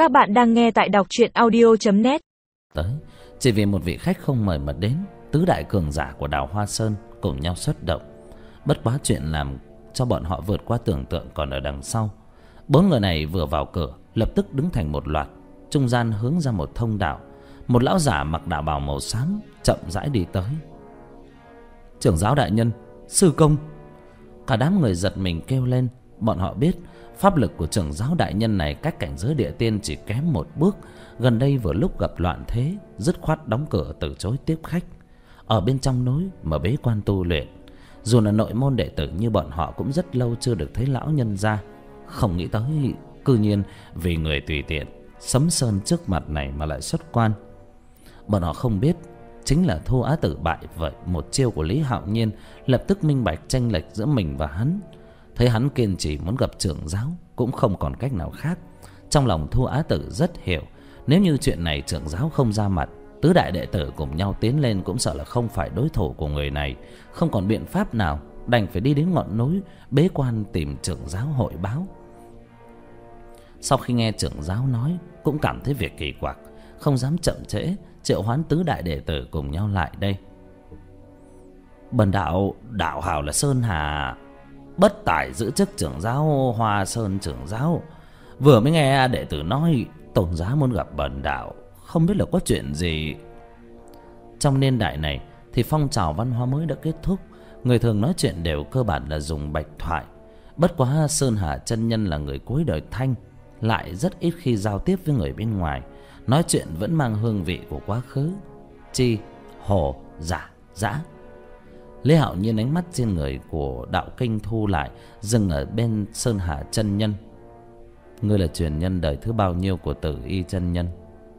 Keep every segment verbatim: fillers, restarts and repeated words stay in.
Các bạn đang nghe tại đọc truyện audio chấm net. Tới chỉ vì một vị khách không mời mà đến, tứ đại cường giả của đào Hoa Sơn cùng nhau xuất động. Bất quá chuyện làm cho bọn họ vượt qua tưởng tượng còn ở đằng sau. Bốn người này vừa vào cửa lập tức đứng thành một loạt, trung gian hướng ra một thông đạo. Một lão giả mặc đạo bào màu xám chậm rãi đi tới. Trưởng giáo đại nhân, sư công. Cả đám người giật mình kêu lên. Bọn họ biết pháp lực của trưởng giáo đại nhân này cách cảnh giới địa tiên chỉ kém một bước. Gần đây vừa lúc gặp loạn thế, dứt khoát đóng cửa từ chối tiếp khách. Ở bên trong núi mà bế quan tu luyện. Dù là nội môn đệ tử như bọn họ cũng rất lâu chưa được thấy lão nhân ra. Không nghĩ tới cư nhiên vì người tùy tiện sấm sơn trước mặt này mà lại xuất quan. Bọn họ không biết chính là Thu Á Tử bại vậy một chiêu của Lý Hạo Nhiên, lập tức minh bạch chênh lệch giữa mình và hắn. Thấy hắn kiên trì muốn gặp trưởng giáo cũng không còn cách nào khác. Trong lòng Thu Á Tử rất hiểu, nếu như chuyện này trưởng giáo không ra mặt, tứ đại đệ tử cùng nhau tiến lên cũng sợ là không phải đối thủ của người này. Không còn biện pháp nào, đành phải đi đến ngọn núi bế quan tìm trưởng giáo hội báo. Sau khi nghe trưởng giáo nói cũng cảm thấy việc kỳ quặc, không dám chậm trễ, triệu hoán tứ đại đệ tử cùng nhau lại đây. Bần đạo đạo hào là Sơn Hà, bất tài giữ chức trưởng giáo Hoa Sơn trưởng giáo. Vừa mới nghe đệ tử nói tôn giá muốn gặp bần đạo, không biết là có chuyện gì. Trong niên đại này thì phong trào văn hóa mới đã kết thúc, người thường nói chuyện đều cơ bản là dùng bạch thoại. Bất quá Sơn Hà chân nhân là người cuối đời Thanh, lại rất ít khi giao tiếp với người bên ngoài, nói chuyện vẫn mang hương vị của quá khứ. Chi, hồ, giả, dã. Lý Hạo Nhiên ánh mắt trên người của đạo kinh thu lại, dừng ở bên Sơn Hà chân nhân. Ngươi là truyền nhân đời thứ bao nhiêu của Tử Y chân nhân?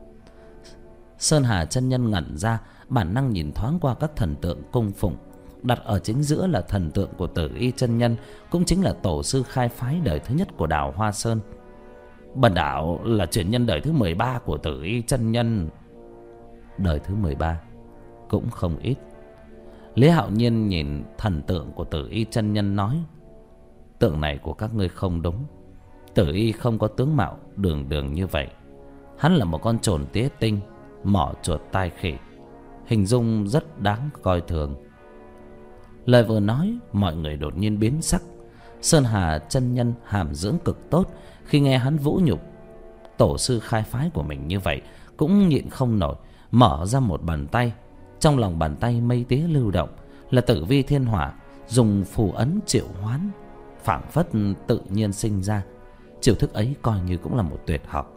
Sơn Hà chân nhân ngẩn ra, bản năng nhìn thoáng qua các thần tượng cung phụng. Đặt ở chính giữa là thần tượng của Tử Y chân nhân, cũng chính là tổ sư khai phái đời thứ nhất của đào Hoa Sơn. Bần đạo là truyền nhân đời thứ mười ba của Tử Y chân nhân. Đời thứ mười ba cũng không ít. Lý Hạo Nhiên nhìn thần tượng của Tử Y chân nhân nói: tượng này của các ngươi không đúng. Tử Y không có tướng mạo đường đường như vậy. Hắn là một con trồn tía tinh, mỏ chuột tai khỉ, hình dung rất đáng coi thường. Lời vừa nói, mọi người đột nhiên biến sắc. Sơn Hà chân nhân hàm dưỡng cực tốt, khi nghe hắn vũ nhục tổ sư khai phái của mình như vậy cũng nhịn không nổi, mở ra một bàn tay. Trong lòng bàn tay mây tía lưu động, là Tử Vi Thiên Hỏa, dùng phù ấn triệu hoán, phảng phất tự nhiên sinh ra. Chiêu thức ấy coi như cũng là một tuyệt học.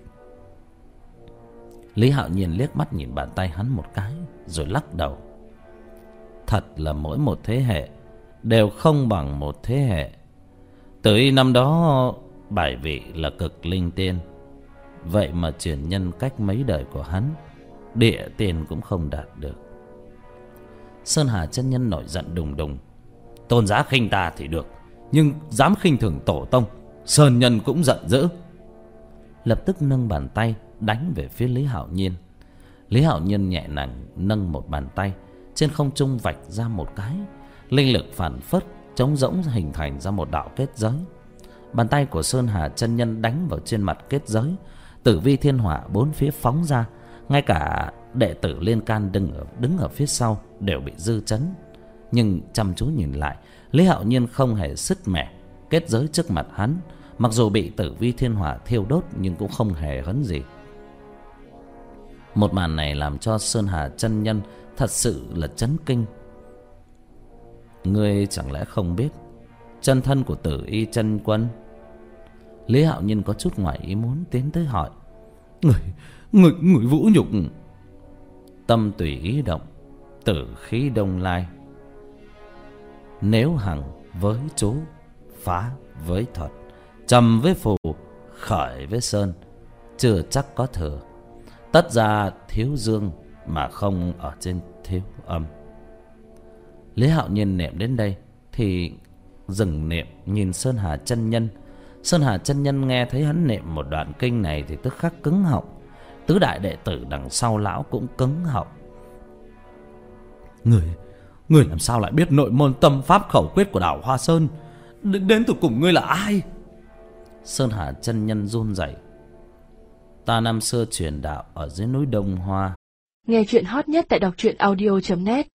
Lý Hạo Nhiên liếc mắt nhìn bàn tay hắn một cái rồi lắc đầu. Thật là mỗi một thế hệ đều không bằng một thế hệ. Tử Y năm đó bài vị là cực linh tiên, vậy mà truyền nhân cách mấy đời của hắn, địa tiên cũng không đạt được. Sơn Hà chân nhân nổi giận đùng đùng. Tôn giá khinh ta thì được, nhưng dám khinh thường tổ tông, Sơn nhân cũng giận dữ. Lập tức nâng bàn tay đánh về phía Lý Hạo Nhiên. Lý Hạo Nhiên nhẹ nhàng nâng một bàn tay, trên không trung vạch ra một cái, linh lực phản phất trống rỗng hình thành ra một đạo kết giới. Bàn tay của Sơn Hà chân nhân đánh vào trên mặt kết giới, Tử Vi Thiên Hỏa bốn phía phóng ra. Ngay cả đệ tử liên can đứng ở, đứng ở phía sau đều bị dư chấn. Nhưng chăm chú nhìn lại, Lý Hạo Nhiên không hề sứt mẻ. Kết giới trước mặt hắn, mặc dù bị Tử Vi Thiên Hỏa thiêu đốt nhưng cũng không hề hấn gì. Một màn này làm cho Sơn Hà chân nhân thật sự là chấn kinh. Ngươi chẳng lẽ không biết chân thân của Tử Y chân quân? Lý Hạo Nhiên có chút ngoài ý muốn tiến tới hỏi. Người, người, người vũ nhục. Tâm tùy ý động, tử khí đông lai. Nếu hằng với chú, phá với thuật, trầm với phù, khởi với sơn, chưa chắc có thừa. Tất ra thiếu dương mà không ở trên thiếu âm. Lý Hạo Nhiên niệm đến đây thì dừng niệm nhìn Sơn Hà chân nhân. Sơn Hà chân nhân nghe thấy hắn niệm một đoạn kinh này thì tức khắc cứng họng. Tứ đại đệ tử đằng sau lão cũng cứng họng. Người, người làm sao lại biết nội môn tâm pháp khẩu quyết của đảo Hoa Sơn? Đến, đến từ cùng ngươi là ai? Sơn Hà chân nhân run rẩy. Ta năm xưa truyền đạo ở dưới núi Đông Hoa. Nghe chuyện hot nhất tại đọc truyện audio chấm net.